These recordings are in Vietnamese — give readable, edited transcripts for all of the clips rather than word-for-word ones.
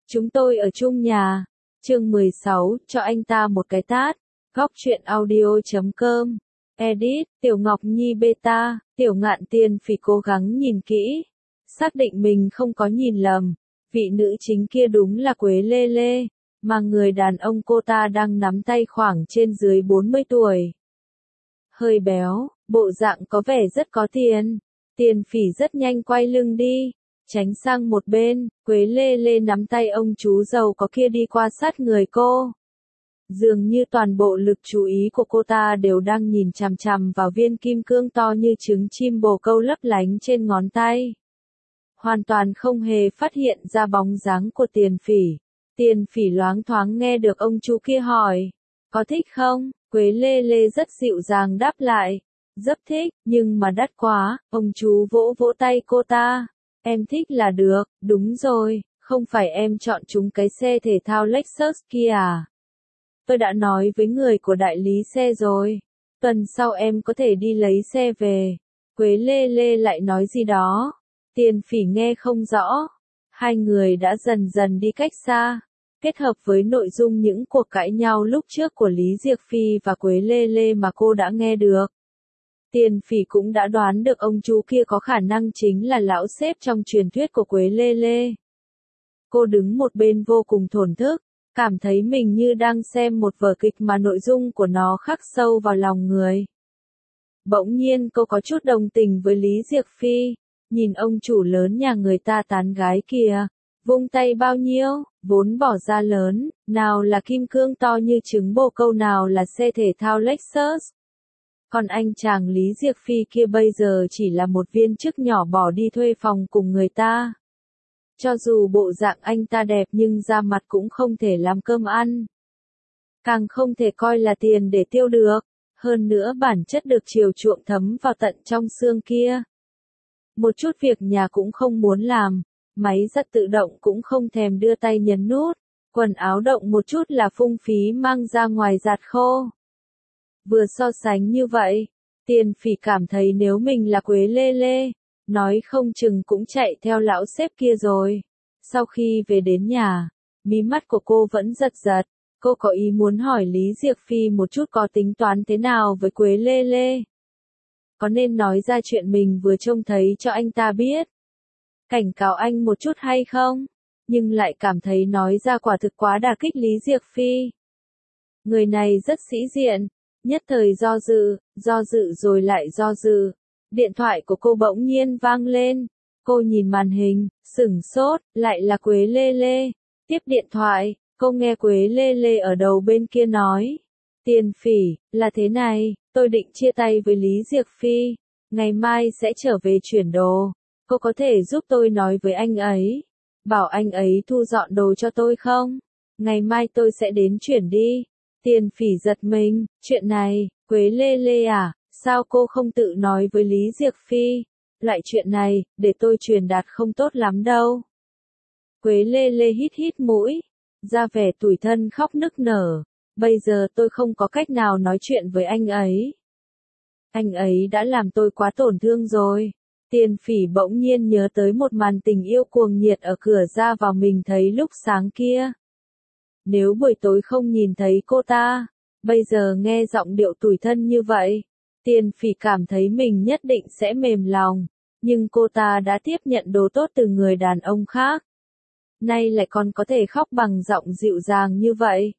Chúng tôi ở chung nhà. Chương 16, cho anh ta một cái tát. Góc truyện audio.com. Edit, Tiểu Ngọc Nhi beta, Tiểu Ngạn Tiền Phỉ cố gắng nhìn kỹ. Xác định mình không có nhìn lầm. Vị nữ chính kia đúng là Quế Lê Lê, mà người đàn ông cô ta đang nắm tay khoảng trên dưới 40 tuổi. Hơi béo, bộ dạng có vẻ rất có tiền. Tiền Phỉ rất nhanh quay lưng đi, tránh sang một bên. Quế Lê Lê nắm tay ông chú giàu có kia đi qua sát người cô. Dường như toàn bộ lực chú ý của cô ta đều đang nhìn chằm chằm vào viên kim cương to như trứng chim bồ câu lấp lánh trên ngón tay. Hoàn toàn không hề phát hiện ra bóng dáng của Tiền Phỉ. Tiền Phỉ loáng thoáng nghe được ông chú kia hỏi, có thích không? Quế Lê Lê rất dịu dàng đáp lại, rất thích, nhưng mà đắt quá. Ông chú vỗ vỗ tay cô ta, em thích là được. Đúng rồi, không phải em chọn chúng cái xe thể thao Lexus kia à? Tôi đã nói với người của đại lý xe rồi, tuần sau em có thể đi lấy xe về. Quế Lê Lê lại nói gì đó, Tiền Phỉ nghe không rõ. Hai người đã dần dần đi cách xa, kết hợp với nội dung những cuộc cãi nhau lúc trước của Lý Diệc Phi và Quế Lê Lê mà cô đã nghe được. Tiền Phỉ cũng đã đoán được ông chú kia có khả năng chính là lão sếp trong truyền thuyết của Quế Lê Lê. Cô đứng một bên vô cùng thổn thức, cảm thấy mình như đang xem một vở kịch mà nội dung của nó khắc sâu vào lòng người. Bỗng nhiên cô có chút đồng tình với Lý Diệc Phi, nhìn ông chủ lớn nhà người ta tán gái kìa, vung tay bao nhiêu, vốn bỏ ra lớn, nào là kim cương to như trứng bồ câu, nào là xe thể thao Lexus. Còn anh chàng Lý Diệc Phi kia bây giờ chỉ là một viên chức nhỏ bỏ đi thuê phòng cùng người ta. Cho dù bộ dạng anh ta đẹp nhưng da mặt cũng không thể làm cơm ăn. Càng không thể coi là tiền để tiêu được. Hơn nữa bản chất được chiều chuộng thấm vào tận trong xương kia. Một chút việc nhà cũng không muốn làm. Máy giặt tự động cũng không thèm đưa tay nhấn nút. Quần áo động một chút là phung phí mang ra ngoài giặt khô. Vừa so sánh như vậy, Tiền Phỉ cảm thấy nếu mình là Quế Lê Lê, nói không chừng cũng chạy theo lão sếp kia rồi. Sau khi về đến nhà, mí mắt của cô vẫn giật giật. Cô có ý muốn hỏi Lý Diệc Phi một chút có tính toán thế nào với Quế Lê Lê. Có nên nói ra chuyện mình vừa trông thấy cho anh ta biết, cảnh cáo anh một chút hay không? Nhưng lại cảm thấy nói ra quả thực quá đả kích Lý Diệc Phi. Người này rất sĩ diện, nhất thời do dự rồi lại do dự. Điện thoại của cô bỗng nhiên vang lên. Cô nhìn màn hình, sửng sốt, lại là Quế Lê Lê. Tiếp điện thoại, cô nghe Quế Lê Lê ở đầu bên kia nói. Tiền Phỉ, là thế này, tôi định chia tay với Lý Diệc Phi. Ngày mai sẽ trở về chuyển đồ. Cô có thể giúp tôi nói với anh ấy. Bảo anh ấy thu dọn đồ cho tôi không? Ngày mai tôi sẽ đến chuyển đi. Tiền Phỉ giật mình, chuyện này, Quế Lê Lê à, sao cô không tự nói với Lý Diệc Phi? Loại chuyện này, để tôi truyền đạt không tốt lắm đâu. Quế Lê Lê hít hít mũi, ra vẻ tủi thân khóc nức nở. Bây giờ tôi không có cách nào nói chuyện với anh ấy. Anh ấy đã làm tôi quá tổn thương rồi. Tiền Phỉ bỗng nhiên nhớ tới một màn tình yêu cuồng nhiệt ở cửa ra vào mình thấy lúc sáng kia. Nếu buổi tối không nhìn thấy cô ta, bây giờ nghe giọng điệu tủi thân như vậy, Tiền Phỉ cảm thấy mình nhất định sẽ mềm lòng. Nhưng cô ta đã tiếp nhận đồ tốt từ người đàn ông khác. Nay lại còn có thể khóc bằng giọng dịu dàng như vậy.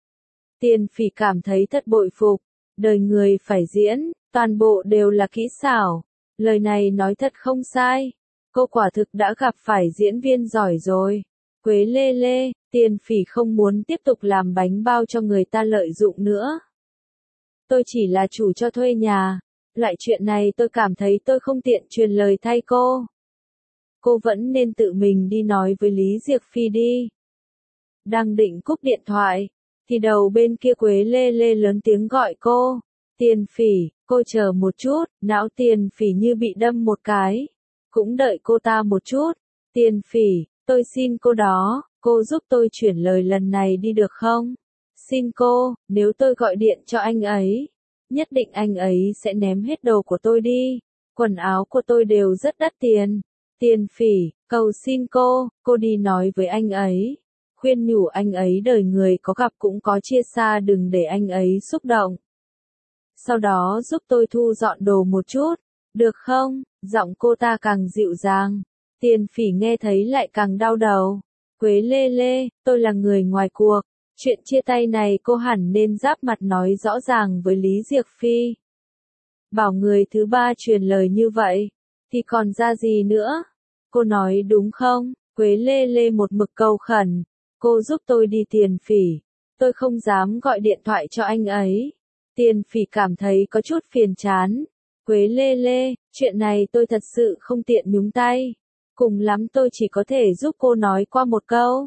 Tiền Phỉ cảm thấy thật bội phục. Đời người phải diễn, toàn bộ đều là kỹ xảo. Lời này nói thật không sai. Cô quả thực đã gặp phải diễn viên giỏi rồi. Quế Lê Lê, Tiền Phỉ không muốn tiếp tục làm bánh bao cho người ta lợi dụng nữa. Tôi chỉ là chủ cho thuê nhà. Loại chuyện này tôi cảm thấy tôi không tiện truyền lời thay cô. Cô vẫn nên tự mình đi nói với Lý Diệc Phi đi. Đang định cúp điện thoại, thì đầu bên kia Quế Lê Lê lớn tiếng gọi cô. Tiền Phỉ, cô chờ một chút. Não Tiền Phỉ như bị đâm một cái. Cũng đợi cô ta một chút. Tiền Phỉ, tôi xin cô đó, cô giúp tôi chuyển lời lần này đi được không? Xin cô, nếu tôi gọi điện cho anh ấy, nhất định anh ấy sẽ ném hết đồ của tôi đi. Quần áo của tôi đều rất đắt tiền. Tiền Phỉ, cầu xin cô đi nói với anh ấy. khuyên nhủ anh ấy đời người có gặp cũng có chia xa, đừng để anh ấy xúc động. Sau đó giúp tôi thu dọn đồ một chút, được không? Giọng cô ta càng dịu dàng. Tiền Phỉ nghe thấy lại càng đau đầu. Quế Lê Lê, tôi là người ngoài cuộc. Chuyện chia tay này cô hẳn nên giáp mặt nói rõ ràng với Lý Diệc Phi. Bảo người thứ ba truyền lời như vậy, thì còn ra gì nữa? Cô nói đúng không? Quế Lê Lê một mực cầu khẩn. Cô giúp tôi đi Tiền Phỉ. Tôi không dám gọi điện thoại cho anh ấy. Tiền Phỉ cảm thấy có chút phiền chán. Quế Lê Lê, chuyện này tôi thật sự không tiện nhúng tay. Cùng lắm tôi chỉ có thể giúp cô nói qua một câu.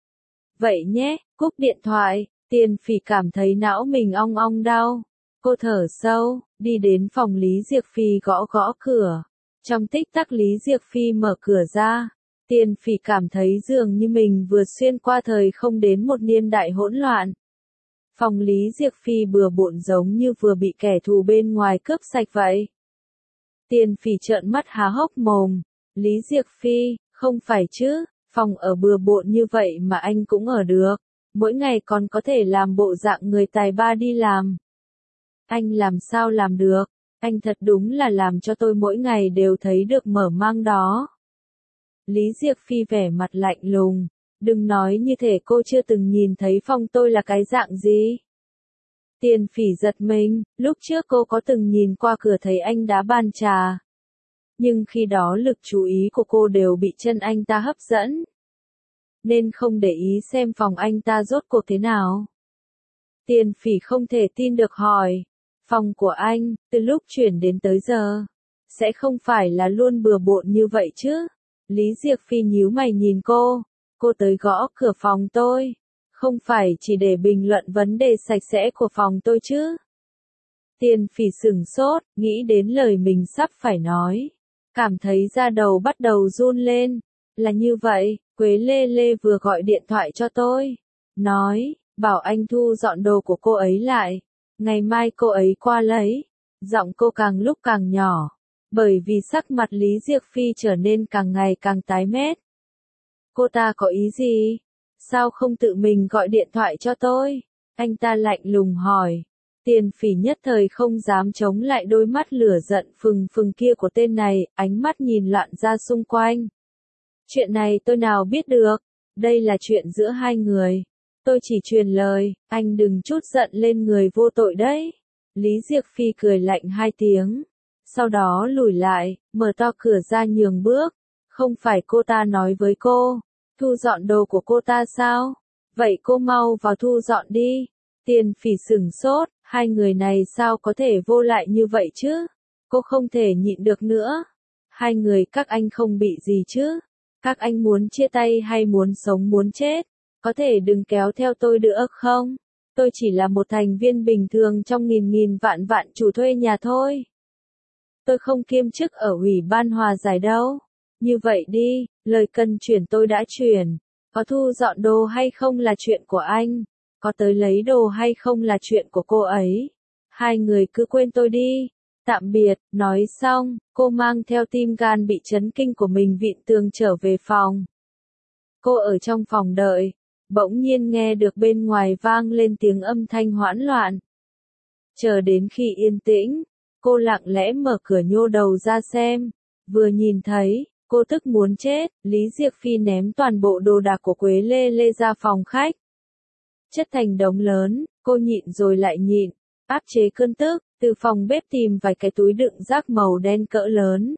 Vậy nhé, cúp điện thoại. Tiền Phỉ cảm thấy não mình ong ong đau. Cô thở sâu, đi đến phòng Lý Diệc Phi gõ gõ cửa. Trong tích tắc Lý Diệc Phi mở cửa ra. Tiền Phỉ cảm thấy dường như mình vừa xuyên qua thời không đến một niên đại hỗn loạn. Phòng Lý Diệc Phi bừa bộn giống như vừa bị kẻ thù bên ngoài cướp sạch vậy. Tiền Phỉ trợn mắt há hốc mồm. Lý Diệc Phi, không phải chứ, phòng ở bừa bộn như vậy mà anh cũng ở được. Mỗi ngày còn có thể làm bộ dạng người tài ba đi làm. Anh làm sao làm được, anh thật đúng là làm cho tôi mỗi ngày đều thấy được mở mang đó. Lý Diệc Phi vẻ mặt lạnh lùng, đừng nói như thể cô chưa từng nhìn thấy phòng tôi là cái dạng gì. Tiền Phỉ giật mình, lúc trước cô có từng nhìn qua cửa thấy anh đá bàn trà. Nhưng khi đó lực chú ý của cô đều bị chân anh ta hấp dẫn. Nên không để ý xem phòng anh ta rốt cuộc thế nào. Tiền Phỉ không thể tin được hỏi. Phòng của anh, từ lúc chuyển đến tới giờ, sẽ không phải là luôn bừa bộn như vậy chứ? Lý Diệc Phi nhíu mày nhìn cô tới gõ cửa phòng tôi, không phải chỉ để bình luận vấn đề sạch sẽ của phòng tôi chứ? Tiền Phỉ sửng sốt, nghĩ đến lời mình sắp phải nói, cảm thấy da đầu bắt đầu run lên. Là như vậy, Quế Lê Lê vừa gọi điện thoại cho tôi, nói, bảo anh thu dọn đồ của cô ấy lại. Ngày mai cô ấy qua lấy. Giọng cô càng lúc càng nhỏ, bởi vì sắc mặt Lý Diệc Phi trở nên càng ngày càng tái mét. Cô ta có ý gì? Sao không tự mình gọi điện thoại cho tôi? Anh ta lạnh lùng hỏi. Tiền Phỉ nhất thời không dám chống lại đôi mắt lửa giận phừng phừng kia của tên này, ánh mắt nhìn loạn ra xung quanh. Chuyện này tôi nào biết được, đây là chuyện giữa hai người. Tôi chỉ truyền lời, anh đừng trút giận lên người vô tội đấy. Lý Diệc Phi cười lạnh hai tiếng. Sau đó lùi lại, mở to cửa ra nhường bước. Không phải cô ta nói với cô, thu dọn đồ của cô ta sao? Vậy cô mau vào thu dọn đi. Tiền Phỉ sửng sốt, hai người này sao có thể vô lại như vậy chứ? Cô không thể nhịn được nữa. Hai người các anh không bị gì chứ? Các anh muốn chia tay hay muốn sống muốn chết? Có thể đừng kéo theo tôi nữa không? Tôi chỉ là một thành viên bình thường trong nghìn vạn chủ thuê nhà thôi. Tôi không kiêm chức ở Ủy ban hòa giải đâu. Như vậy đi, lời cần chuyển tôi đã chuyển. Có thu dọn đồ hay không là chuyện của anh. Có tới lấy đồ hay không là chuyện của cô ấy. Hai người cứ quên tôi đi. Tạm biệt, nói xong, cô mang theo tim gan bị chấn kinh của mình vịn tường trở về phòng. Cô ở trong phòng đợi. Bỗng nhiên nghe được bên ngoài vang lên tiếng âm thanh hoảng loạn. Chờ đến khi yên tĩnh, cô lặng lẽ mở cửa nhô đầu ra xem. Vừa nhìn thấy, cô tức muốn chết, Lý Diệc Phi ném toàn bộ đồ đạc của Quế Lê Lê ra phòng khách. Chất thành đống lớn, cô nhịn rồi lại nhịn, áp chế cơn tức, từ phòng bếp tìm vài cái túi đựng rác màu đen cỡ lớn.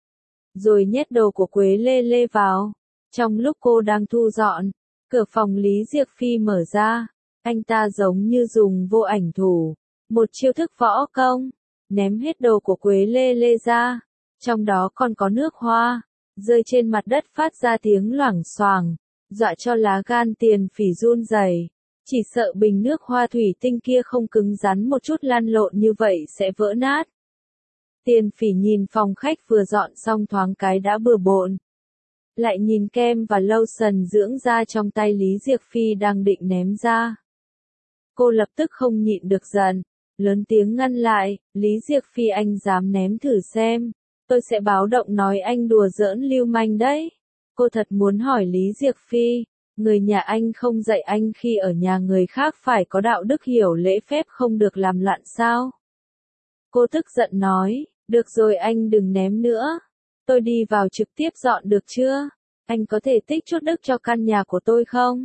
Rồi nhét đồ của Quế Lê Lê vào. Trong lúc cô đang thu dọn, cửa phòng Lý Diệc Phi mở ra, anh ta giống như dùng vô ảnh thủ, một chiêu thức võ công, ném hết đồ của Quế Lê Lê ra, trong đó còn có nước hoa, rơi trên mặt đất phát ra tiếng loảng xoảng, dọa cho lá gan Tiền Phỉ run rẩy, chỉ sợ bình nước hoa thủy tinh kia không cứng rắn một chút lăn lộn như vậy sẽ vỡ nát. Tiền Phỉ nhìn phòng khách vừa dọn xong thoáng cái đã bừa bộn. Lại nhìn kem và lotion dưỡng da trong tay Lý Diệc Phi đang định ném ra. Cô lập tức không nhịn được giận, lớn tiếng ngăn lại, Lý Diệc Phi anh dám ném thử xem, tôi sẽ báo động nói anh đùa giỡn lưu manh đấy. Cô thật muốn hỏi Lý Diệc Phi, Người nhà anh không dạy anh khi ở nhà người khác phải có đạo đức hiểu lễ phép không được làm loạn sao? Cô tức giận nói, được rồi anh đừng ném nữa. Tôi đi vào trực tiếp dọn được chưa? Anh có thể tích chút đức cho căn nhà của tôi không?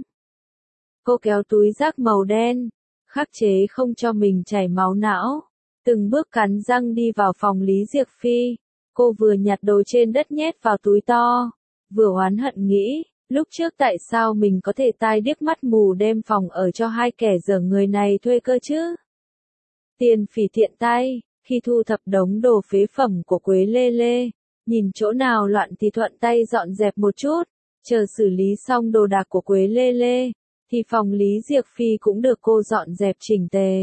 Cô kéo túi rác màu đen, khắc chế không cho mình chảy máu não. Từng bước cắn răng đi vào phòng Lý Diệc Phi. Cô vừa nhặt đồ trên đất nhét vào túi to, vừa oán hận nghĩ, lúc trước tại sao mình có thể tai điếc mắt mù đem phòng ở cho hai kẻ dở người này thuê cơ chứ? Tiền Phỉ tiện tay, khi thu thập đống đồ phế phẩm của Quế Lê Lê, nhìn chỗ nào loạn thì thuận tay dọn dẹp một chút, chờ xử lý xong đồ đạc của Quế Lê Lê, thì phòng Lý Diệc Phi cũng được cô dọn dẹp chỉnh tề.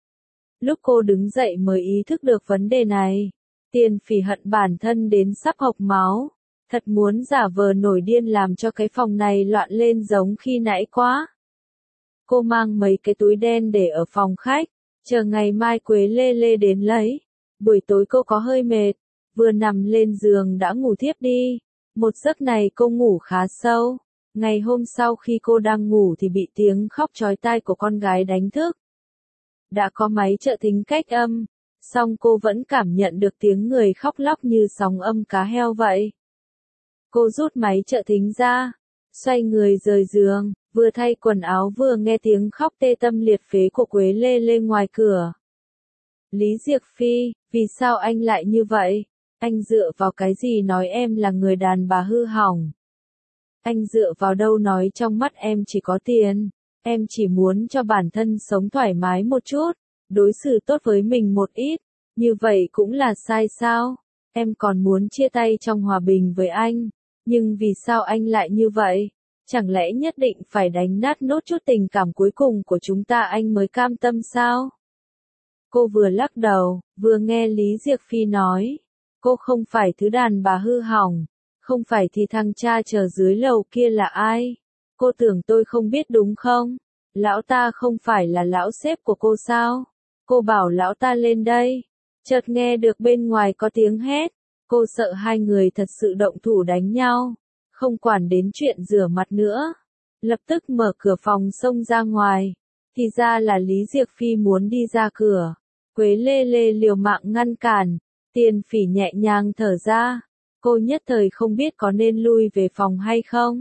Lúc cô đứng dậy mới ý thức được vấn đề này, Tiền Phỉ hận bản thân đến sắp hộc máu, thật muốn giả vờ nổi điên làm cho cái phòng này loạn lên giống khi nãy quá. Cô mang mấy cái túi đen để ở phòng khách, chờ ngày mai Quế Lê Lê đến lấy. Buổi tối cô có hơi mệt, vừa nằm lên giường đã ngủ thiếp đi. Một giấc này cô ngủ khá sâu. Ngày hôm sau khi cô đang ngủ thì bị tiếng khóc chói tai của con gái đánh thức. Đã có máy trợ thính cách âm, song cô vẫn cảm nhận được tiếng người khóc lóc như sóng âm cá heo vậy. Cô rút máy trợ thính ra, xoay người rời giường, vừa thay quần áo vừa nghe tiếng khóc tê tâm liệt phế của Quế Lê Lê ngoài cửa. Lý Diệc Phi, vì sao anh lại như vậy? Anh dựa vào cái gì nói em là người đàn bà hư hỏng? Anh dựa vào đâu nói trong mắt em chỉ có tiền? Em chỉ muốn cho bản thân sống thoải mái một chút, đối xử tốt với mình một ít, như vậy cũng là sai sao? Em còn muốn chia tay trong hòa bình với anh, nhưng vì sao anh lại như vậy? Chẳng lẽ nhất định phải đánh nát nốt chút tình cảm cuối cùng của chúng ta anh mới cam tâm sao? Cô vừa lắc đầu, vừa nghe Lý Diệc Phi nói, cô không phải thứ đàn bà hư hỏng, không phải thì thằng cha chờ dưới lầu kia là ai? Cô tưởng tôi không biết đúng không? Lão ta không phải là lão sếp của cô sao? Cô bảo lão ta lên đây. Chợt nghe được bên ngoài có tiếng hét. Cô sợ hai người thật sự động thủ đánh nhau. Không quản đến chuyện rửa mặt nữa. Lập tức mở cửa phòng xông ra ngoài. Thì ra là Lý Diệc Phi muốn đi ra cửa. Quế Lê Lê liều mạng ngăn cản. Tiền Phỉ nhẹ nhàng thở ra. Cô nhất thời không biết có nên lui về phòng hay không.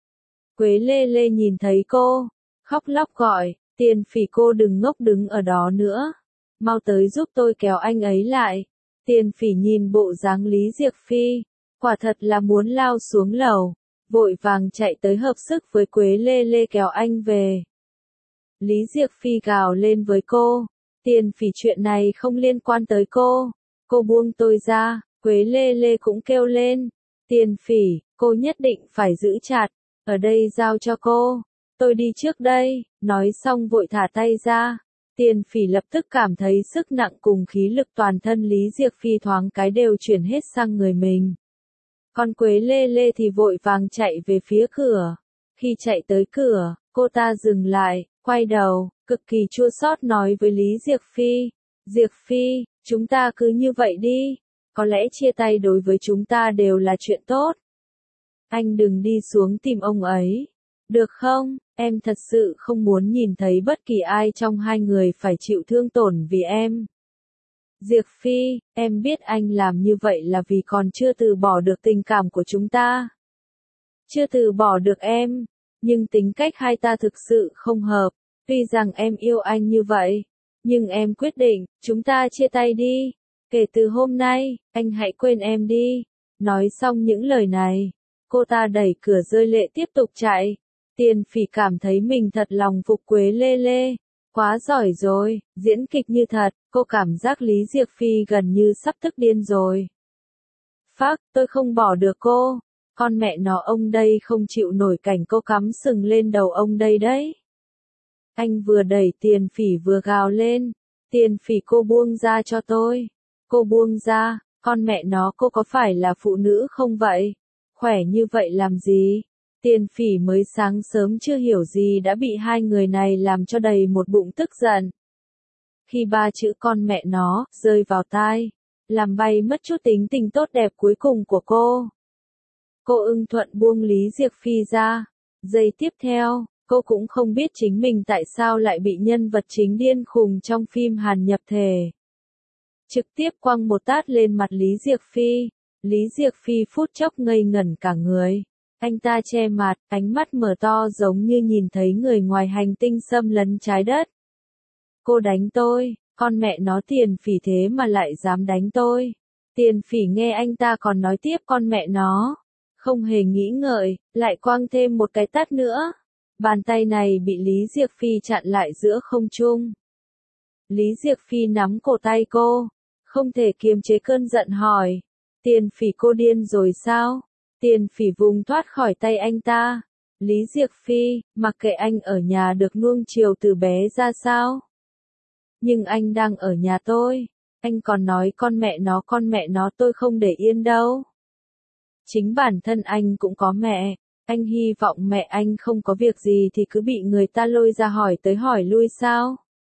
Quế Lê Lê nhìn thấy cô, khóc lóc gọi, Tiền Phỉ cô đừng ngốc đứng ở đó nữa. Mau tới giúp tôi kéo anh ấy lại. Tiền Phỉ nhìn bộ dáng Lý Diệc Phi, quả thật là muốn lao xuống lầu, vội vàng chạy tới hợp sức với Quế Lê Lê kéo anh về. Lý Diệc Phi gào lên với cô, Tiền Phỉ chuyện này không liên quan tới cô buông tôi ra. Quế Lê Lê cũng kêu lên, Tiền Phỉ, cô nhất định phải giữ chặt, ở đây giao cho cô, tôi đi trước đây, nói xong vội thả tay ra. Tiền Phỉ lập tức cảm thấy sức nặng cùng khí lực toàn thân Lý Diệc Phi thoáng cái đều chuyển hết sang người mình. Còn Quế Lê Lê thì vội vàng chạy về phía cửa. Khi chạy tới cửa, cô ta dừng lại, quay đầu, cực kỳ chua xót nói với Lý Diệc Phi, Diệc Phi, chúng ta cứ như vậy đi. Có lẽ chia tay đối với chúng ta đều là chuyện tốt. Anh đừng đi xuống tìm ông ấy. Được không? Em thật sự không muốn nhìn thấy bất kỳ ai trong hai người phải chịu thương tổn vì em. Diệc Phi, em biết anh làm như vậy là vì còn chưa từ bỏ được tình cảm của chúng ta. Chưa từ bỏ được em, nhưng tính cách hai ta thực sự không hợp. Tuy rằng em yêu anh như vậy, nhưng em quyết định, chúng ta chia tay đi. Kể từ hôm nay, anh hãy quên em đi. Nói xong những lời này, cô ta đẩy cửa rơi lệ tiếp tục chạy. Tiền Phỉ cảm thấy mình thật lòng phục Quế Lê Lê. Quá giỏi rồi, diễn kịch như thật, cô cảm giác Lý Diệc Phi gần như sắp tức điên rồi. Phác, tôi không bỏ được cô. Con mẹ nó ông đây không chịu nổi cảnh cô cắm sừng lên đầu ông đây đấy. Anh vừa đẩy Tiền Phỉ vừa gào lên. Tiền Phỉ cô buông ra cho tôi. Cô buông ra, con mẹ nó cô có phải là phụ nữ không vậy? Khỏe như vậy làm gì? Tiền Phỉ mới sáng sớm chưa hiểu gì đã bị hai người này làm cho đầy một bụng tức giận. Khi ba chữ con mẹ nó rơi vào tai, làm bay mất chút tính tình tốt đẹp cuối cùng của cô. Cô ưng thuận buông Lý Diệc Phi ra, Giây tiếp theo, cô cũng không biết chính mình tại sao lại bị nhân vật chính điên khùng trong phim Hàn nhập thể. Trực tiếp quăng một tát lên mặt Lý Diệc Phi. Lý Diệc Phi phút chốc ngây ngẩn cả người. Anh ta che mặt, ánh mắt mở to giống như nhìn thấy người ngoài hành tinh xâm lấn trái đất. Cô đánh tôi, con mẹ nó Tiền Phỉ thế mà lại dám đánh tôi. Tiền Phỉ nghe anh ta còn nói tiếp con mẹ nó. Không hề nghĩ ngợi, lại quăng thêm một cái tát nữa. Bàn tay này bị Lý Diệc Phi chặn lại giữa không trung. Lý Diệc Phi nắm cổ tay cô, không thể kiềm chế cơn giận hỏi. Tiền Phỉ cô điên rồi sao? Tiền Phỉ vùng thoát khỏi tay anh ta. Lý Diệc Phi, mặc kệ anh ở nhà được nuông chiều từ bé ra sao? Nhưng anh đang ở nhà tôi. Anh còn nói con mẹ nó tôi không để yên đâu. Chính bản thân anh cũng có mẹ. Anh hy vọng mẹ anh không có việc gì thì cứ bị người ta lôi ra hỏi tới hỏi lui sao?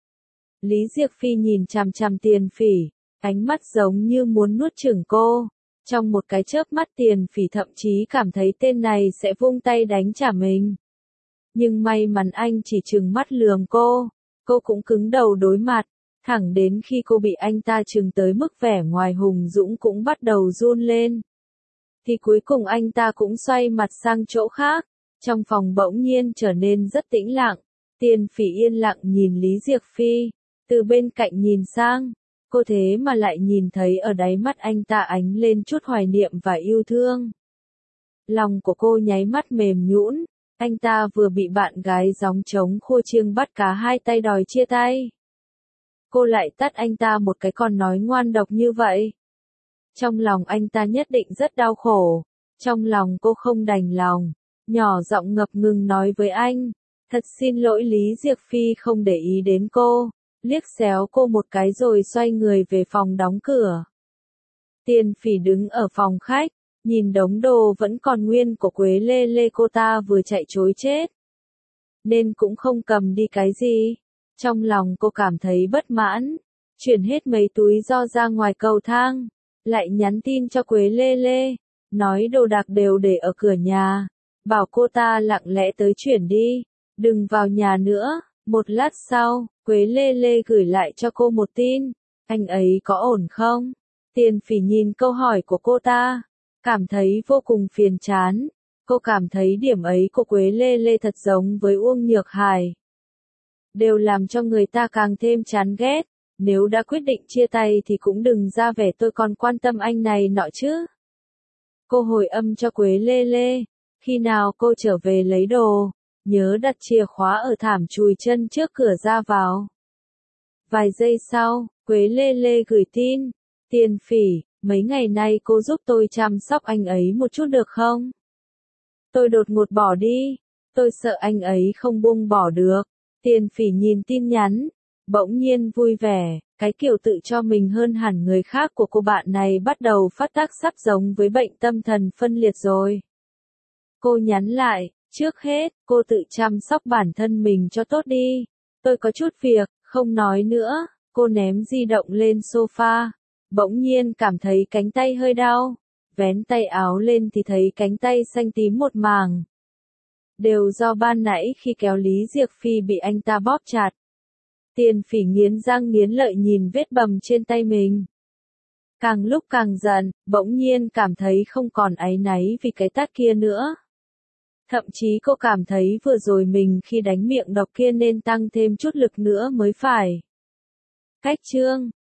Lý Diệc Phi nhìn chằm chằm Tiền Phỉ, ánh mắt giống như muốn nuốt chửng cô. Trong một cái chớp mắt Tiền Phỉ thậm chí cảm thấy tên này sẽ vung tay đánh trả mình. Nhưng may mắn anh chỉ trừng mắt lườm cô cũng cứng đầu đối mặt, thẳng đến khi cô bị anh ta trừng tới mức vẻ ngoài hùng dũng cũng bắt đầu run lên. Thì cuối cùng anh ta cũng xoay mặt sang chỗ khác, trong phòng bỗng nhiên trở nên rất tĩnh lặng. Tiền Phỉ yên lặng nhìn Lý Diệc Phi, từ bên cạnh nhìn sang, cô thế mà lại nhìn thấy ở đáy mắt anh ta ánh lên chút hoài niệm và yêu thương. Lòng của cô nháy mắt mềm nhũn, anh ta vừa bị bạn gái gióng trống khua chiêng bắt cá hai tay đòi chia tay. Cô lại tát anh ta một cái còn nói ngoan độc như vậy. Trong lòng anh ta nhất định rất đau khổ, trong lòng cô không đành lòng, nhỏ giọng ngập ngừng nói với anh, thật xin lỗi Lý Diệc Phi không để ý đến cô, liếc xéo cô một cái rồi xoay người về phòng đóng cửa. Tiền Phỉ đứng ở phòng khách, nhìn đống đồ vẫn còn nguyên của Quế Lê Lê cô ta vừa chạy trối chết. Nên cũng không cầm đi cái gì. Trong lòng cô cảm thấy bất mãn, chuyển hết mấy túi do ra ngoài cầu thang, lại nhắn tin cho Quế Lê Lê, nói đồ đạc đều để ở cửa nhà, bảo cô ta lặng lẽ tới chuyển đi, đừng vào nhà nữa. Một lát sau, Quế Lê Lê gửi lại cho cô một tin, anh ấy có ổn không? Tiền Phỉ nhìn câu hỏi của cô ta, cảm thấy vô cùng phiền chán. Cô cảm thấy điểm ấy của Quế Lê Lê thật giống với Uông Nhược Hải. Đều làm cho người ta càng thêm chán ghét. Nếu đã quyết định chia tay thì cũng đừng ra vẻ tôi còn quan tâm anh này nọ chứ. Cô hồi âm cho Quế Lê Lê, khi nào cô trở về lấy đồ, nhớ đặt chìa khóa ở thảm chùi chân trước cửa ra vào. Vài giây sau, Quế Lê Lê gửi tin, Tiền Phỉ, mấy ngày nay cô giúp tôi chăm sóc anh ấy một chút được không? Tôi đột ngột bỏ đi, tôi sợ anh ấy không buông bỏ được. Tiền Phỉ nhìn tin nhắn, bỗng nhiên vui vẻ, cái kiểu tự cho mình hơn hẳn người khác của cô bạn này bắt đầu phát tác sắp giống với bệnh tâm thần phân liệt rồi. Cô nhắn lại, trước hết, cô tự chăm sóc bản thân mình cho tốt đi. Tôi có chút việc, không nói nữa. Cô ném di động lên sofa, bỗng nhiên cảm thấy cánh tay hơi đau. Vén tay áo lên thì thấy cánh tay xanh tím một mảng. Đều do ban nãy khi kéo Lý Diệc Phi bị anh ta bóp chặt. Tiền Phỉ nghiến răng nghiến lợi nhìn vết bầm trên tay mình. Càng lúc càng giận, bỗng nhiên cảm thấy không còn áy náy vì cái tát kia nữa. Thậm chí cô cảm thấy vừa rồi mình khi đánh miệng độc kia nên tăng thêm chút lực nữa mới phải. Cách chương